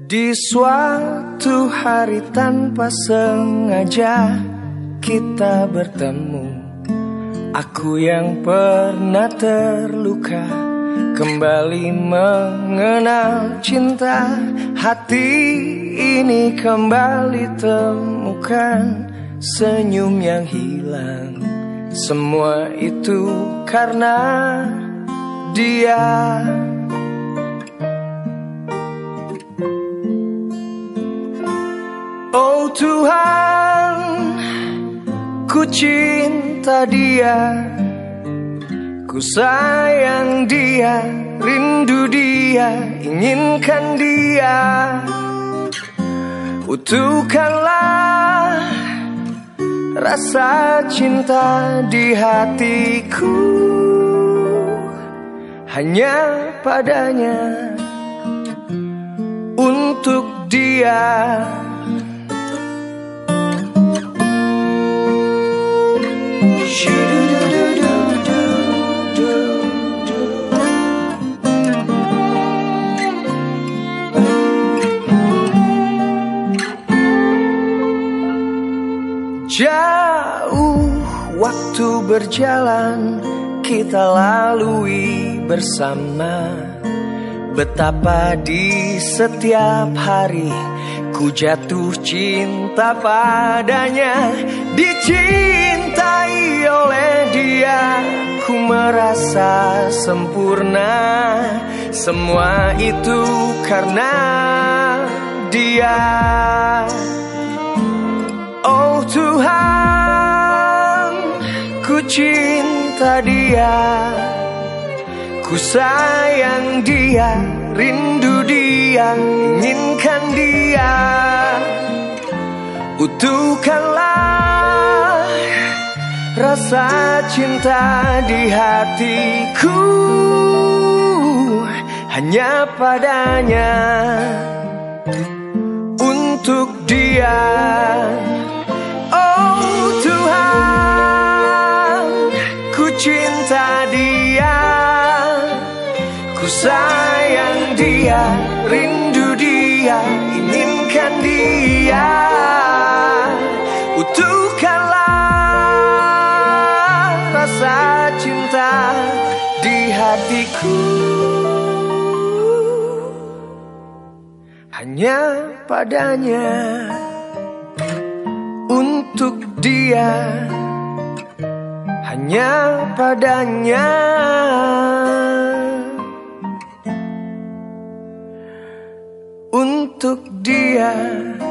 Di suatu hari tanpa sengaja kita bertemu. Aku yang pernah terluka kembali mengenal cinta. Hati ini kembali temukan senyum yang hilang. Semua itu karena dia. Oh Tuhan, ku cinta dia, ku sayang dia, rindu dia, inginkan dia. Utuhkanlah rasa cinta di hatiku, hanya padanya, untuk dia. Jauh waktu berjalan kita lalui bersama. Betapa di setiap hari ku jatuh cinta padanya. Dicintai oleh dia ku merasa sempurna. Semua itu karena dia. Oh Tuhan, ku cinta dia, ku sayang dia, rindu dia, inginkan dia. Utuhkanlah rasa cinta di hatiku, hanya padanya, untuk dia. Oh Tuhan, ku cinta dia, ku sayang dia, rindu dia, inginkan dia. Utuhkanlah rasa cinta di hatiku, hanya padanya, untuk dia, hanya padanya, untuk dia.